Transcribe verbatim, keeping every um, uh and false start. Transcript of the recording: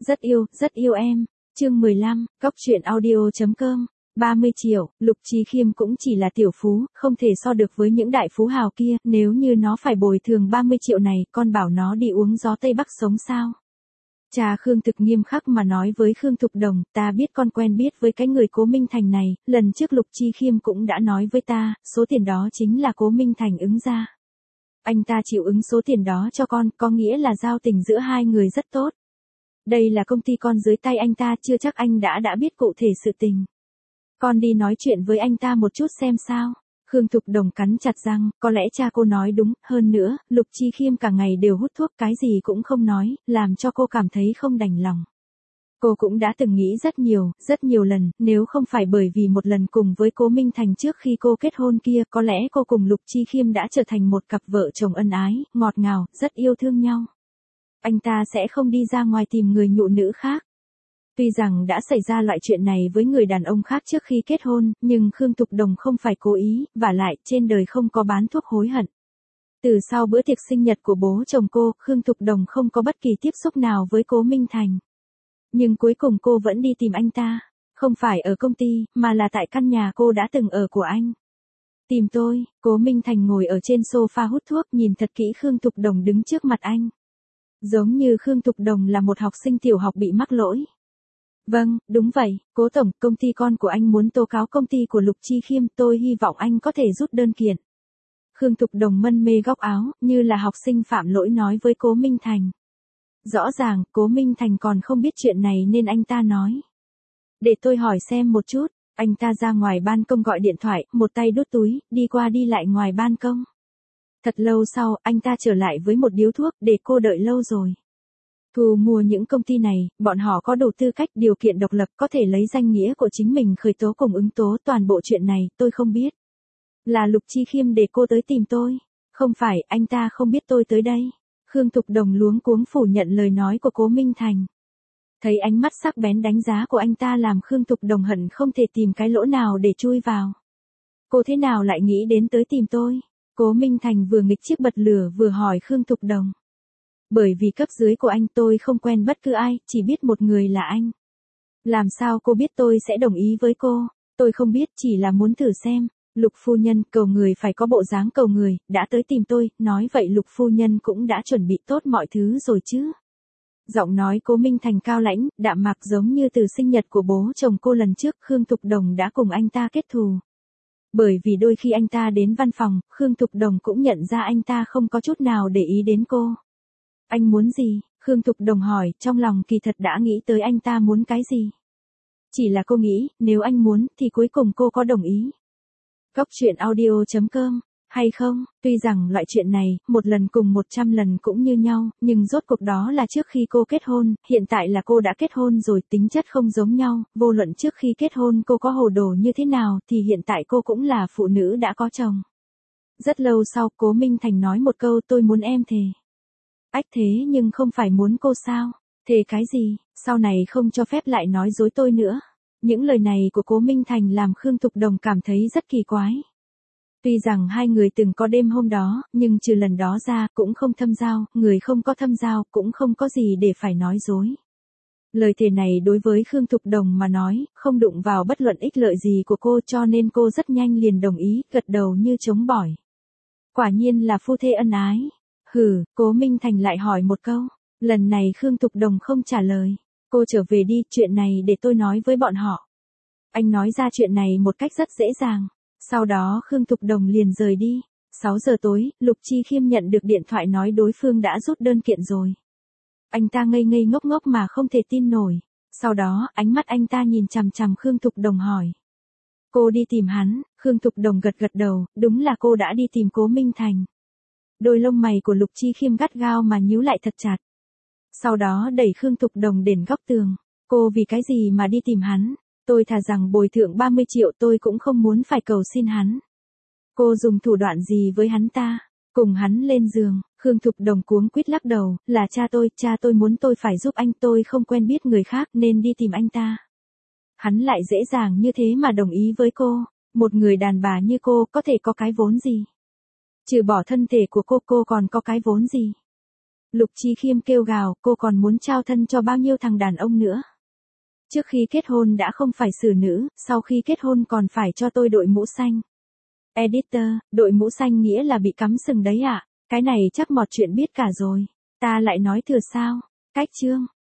Rất yêu, rất yêu em. Chương mười lăm, Cóc truyện audio chấm com. ba mươi triệu, Lục Chí Khiêm cũng chỉ là tiểu phú, không thể so được với những đại phú hào kia, nếu như nó phải bồi thường ba mươi triệu này, con bảo nó đi uống gió Tây Bắc sống sao? Cha Khương thực nghiêm khắc mà nói với Khương Thục Đồng, ta biết con quen biết với cái người Cố Minh Thành này, lần trước Lục Chí Khiêm cũng đã nói với ta, số tiền đó chính là Cố Minh Thành ứng ra. Anh ta chịu ứng số tiền đó cho con, có nghĩa là giao tình giữa hai người rất tốt. Đây là công ty con dưới tay anh ta, chưa chắc anh đã đã biết cụ thể sự tình. Con đi nói chuyện với anh ta một chút xem sao. Khương Thục Đồng cắn chặt răng, có lẽ cha cô nói đúng, hơn nữa, Lục Chí Khiêm cả ngày đều hút thuốc, cái gì cũng không nói, làm cho cô cảm thấy không đành lòng. Cô cũng đã từng nghĩ rất nhiều, rất nhiều lần, nếu không phải bởi vì một lần cùng với Cố Minh Thành trước khi cô kết hôn kia, có lẽ cô cùng Lục Chí Khiêm đã trở thành một cặp vợ chồng ân ái, ngọt ngào, rất yêu thương nhau. Anh ta sẽ không đi ra ngoài tìm người nhụ nữ khác. Tuy rằng đã xảy ra loại chuyện này với người đàn ông khác trước khi kết hôn, nhưng Khương Thục Đồng không phải cố ý, vả lại, trên đời không có bán thuốc hối hận. Từ sau bữa tiệc sinh nhật của bố chồng cô, Khương Thục Đồng không có bất kỳ tiếp xúc nào với Cố Minh Thành. Nhưng cuối cùng cô vẫn đi tìm anh ta, không phải ở công ty, mà là tại căn nhà cô đã từng ở của anh. Tìm tôi, Cố Minh Thành ngồi ở trên sofa hút thuốc, nhìn thật kỹ Khương Thục Đồng đứng trước mặt anh. Giống như Khương Thục Đồng là một học sinh tiểu học bị mắc lỗi. Vâng, đúng vậy, Cố tổng, công ty con của anh muốn tố cáo công ty của Lục Chí Khiêm, tôi hy vọng anh có thể rút đơn kiện. Khương Thục Đồng mân mê góc áo, như là học sinh phạm lỗi nói với Cố Minh Thành. Rõ ràng, Cố Minh Thành còn không biết chuyện này nên anh ta nói. Để tôi hỏi xem một chút, anh ta ra ngoài ban công gọi điện thoại, một tay đút túi, đi qua đi lại ngoài ban công. Thật lâu sau, anh ta trở lại với một điếu thuốc, để cô đợi lâu rồi. Thu mua những công ty này, bọn họ có đủ tư cách, điều kiện độc lập, có thể lấy danh nghĩa của chính mình khởi tố cùng ứng tố, toàn bộ chuyện này, tôi không biết. Là Lục Chí Khiêm để cô tới tìm tôi. Không phải, anh ta không biết tôi tới đây. Khương Thục Đồng luống cuống phủ nhận lời nói của Cố Minh Thành. Thấy ánh mắt sắc bén đánh giá của anh ta làm Khương Thục Đồng hận không thể tìm cái lỗ nào để chui vào. Cô thế nào lại nghĩ đến tới tìm tôi? Cố Minh Thành vừa nghịch chiếc bật lửa vừa hỏi Khương Thục Đồng. Bởi vì cấp dưới của anh tôi không quen bất cứ ai, chỉ biết một người là anh. Làm sao cô biết tôi sẽ đồng ý với cô? Tôi không biết, chỉ là muốn thử xem. Lục phu nhân, cầu người phải có bộ dáng cầu người, đã tới tìm tôi, nói vậy Lục phu nhân cũng đã chuẩn bị tốt mọi thứ rồi chứ. Giọng nói Cố Minh Thành cao lãnh, đạm mạc giống như từ sinh nhật của bố chồng cô lần trước, Khương Thục Đồng đã cùng anh ta kết thù. Bởi vì đôi khi anh ta đến văn phòng, Khương Thục Đồng cũng nhận ra anh ta không có chút nào để ý đến cô. Anh muốn gì? Khương Thục Đồng hỏi, trong lòng kỳ thật đã nghĩ tới anh ta muốn cái gì. Chỉ là cô nghĩ, nếu anh muốn, thì cuối cùng cô có đồng ý. Cóc truyện audio chấm com, hay không? Tuy rằng loại chuyện này, một lần cùng một trăm lần cũng như nhau, nhưng rốt cuộc đó là trước khi cô kết hôn, hiện tại là cô đã kết hôn rồi, tính chất không giống nhau, vô luận trước khi kết hôn cô có hồ đồ như thế nào, thì hiện tại cô cũng là phụ nữ đã có chồng. Rất lâu sau, Cố Minh Thành nói một câu, tôi muốn em thề. Ách thế nhưng không phải muốn cô sao? Thề cái gì? Sau này không cho phép lại nói dối tôi nữa. Những lời này của Cố Minh Thành làm Khương Thục Đồng cảm thấy rất kỳ quái. Tuy rằng hai người từng có đêm hôm đó, nhưng trừ lần đó ra, cũng không thâm giao, người không có thâm giao, cũng không có gì để phải nói dối. Lời thề này đối với Khương Thục Đồng mà nói, không đụng vào bất luận ích lợi gì của cô, cho nên cô rất nhanh liền đồng ý, gật đầu như trống bỏi. Quả nhiên là phu thê ân ái. Hừ, Cố Minh Thành lại hỏi một câu. Lần này Khương Thục Đồng không trả lời. Cô trở về đi, chuyện này để tôi nói với bọn họ. Anh nói ra chuyện này một cách rất dễ dàng. Sau đó Khương Thục Đồng liền rời đi. sáu giờ tối, Lục Chí Khiêm nhận được điện thoại nói đối phương đã rút đơn kiện rồi. Anh ta ngây ngây ngốc ngốc mà không thể tin nổi. Sau đó, ánh mắt anh ta nhìn chằm chằm Khương Thục Đồng hỏi. Cô đi tìm hắn? Khương Thục Đồng gật gật đầu, đúng là cô đã đi tìm Cố Minh Thành. Đôi lông mày của Lục Chí Khiêm gắt gao mà nhíu lại thật chặt. Sau đó đẩy Khương Thục Đồng đến góc tường. Cô vì cái gì mà đi tìm hắn? Tôi thà rằng bồi thường ba mươi triệu tôi cũng không muốn phải cầu xin hắn. Cô dùng thủ đoạn gì với hắn ta? Cùng hắn lên giường, Khương Thục Đồng cuống quýt lắc đầu, là cha tôi, cha tôi muốn tôi phải giúp anh, tôi không quen biết người khác nên đi tìm anh ta. Hắn lại dễ dàng như thế mà đồng ý với cô, một người đàn bà như cô có thể có cái vốn gì? Trừ bỏ thân thể của cô, cô còn có cái vốn gì? Lục Chí Khiêm kêu gào, cô còn muốn trao thân cho bao nhiêu thằng đàn ông nữa. Trước khi kết hôn đã không phải xử nữ, sau khi kết hôn còn phải cho tôi đội mũ xanh. Editor, đội mũ xanh nghĩa là bị cắm sừng đấy ạ. À? Cái này chắc mọt chuyện biết cả rồi. Ta lại nói thừa sao. Cách chương.